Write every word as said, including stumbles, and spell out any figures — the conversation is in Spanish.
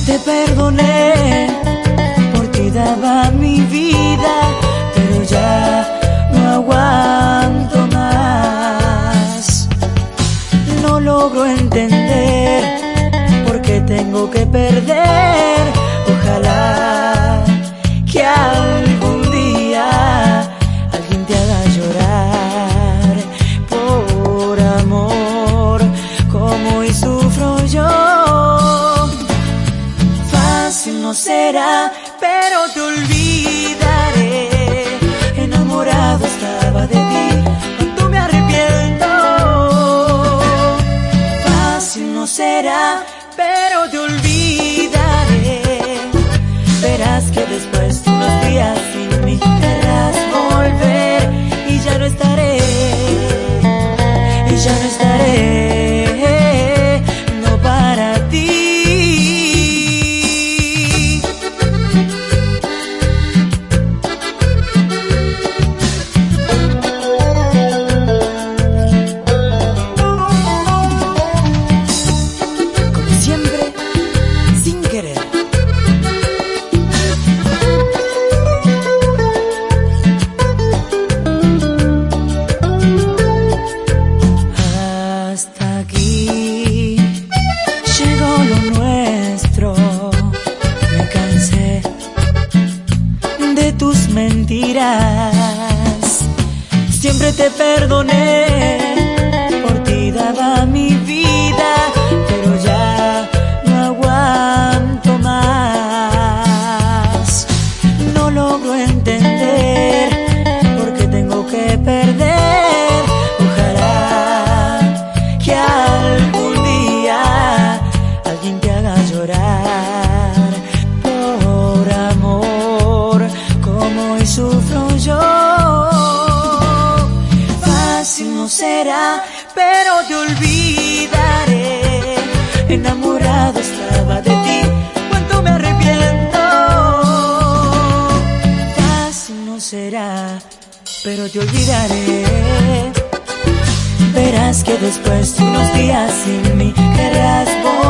te perdoné, por ti daba mi vida, pero ya no aguanto más. No logro entender por qué tengo que perder. Ojalá que algún día alguien te haga llorar por amor, como hoy sufro yo. Fácil no será, pero te olvidaré. Enamorado estaba de ti, cuánto me arrepiento. Fácil no será, pero te olvidaré. Verás que después de unos días sin mí querrás volver, y ya no estaré, y ya no estaré, no para ti. Como siempre, sin querer. Hasta aquí llegó lo nuestro. Me cansé de tus mentiras. Siempre te perdoné, por ti daba mi vida, pero ya no aguanto más. No logro entender por qué tengo que perder. Ojalá que algún día alguien te haga llorar por amor, como hoy sufro yo. Fácil no será, pero te olvidaré. Enamorado estaba de ti, cuánto me arrepiento. Fácil no será, pero te olvidaré. Verás que después de unos días sin mí querrás volver.